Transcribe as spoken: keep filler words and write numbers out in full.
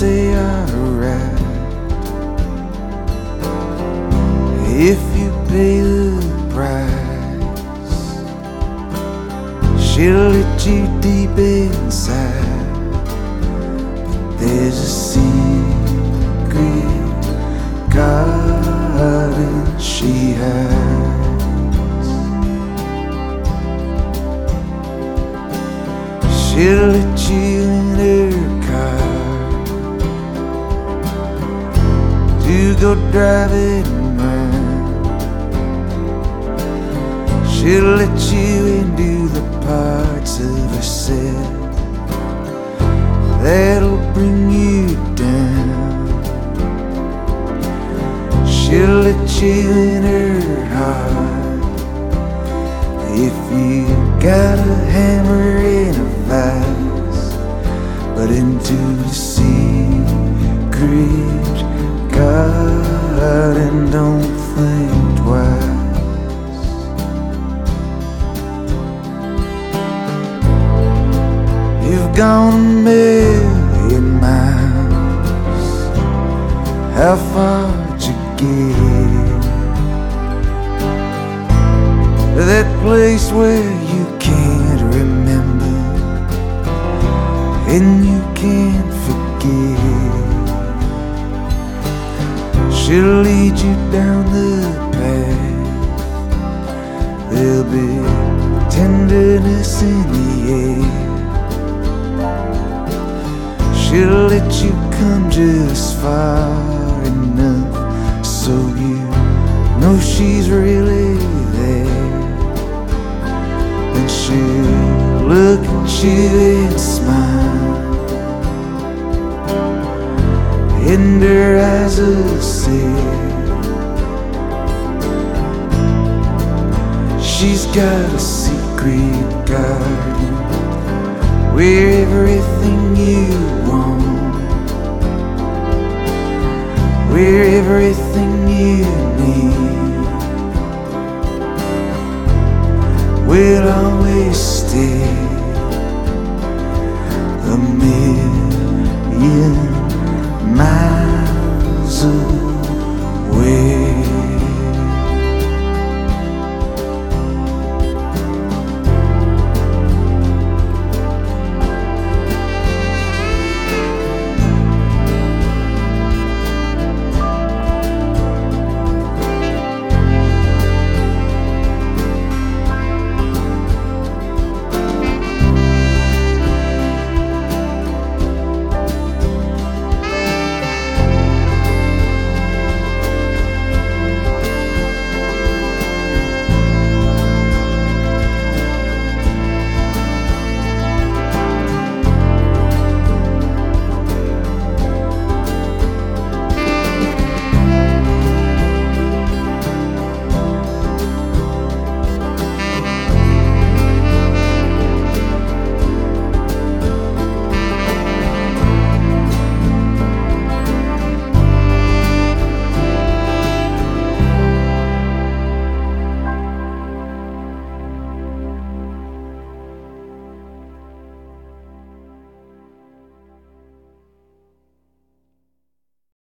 say alright if you pay the price. She'll let you deep inside, but there's a secret garden she hides. She'll let you in her car to go driving around. She'll let you into the parts of herself that'll bring you down. She'll let you in her heart if you got a hammer and a vice, but into the secret garden, don't think twice. You've gone a million miles, how far'd you get? That place where you can't remember and you can't forget. She'll lead you down the path, there'll be tenderness in the air. She'll let you come just far enough so you know she's really there. Then she'll look at you and smile, and her eyes will say she's got a secret garden where everything you want, where everything you need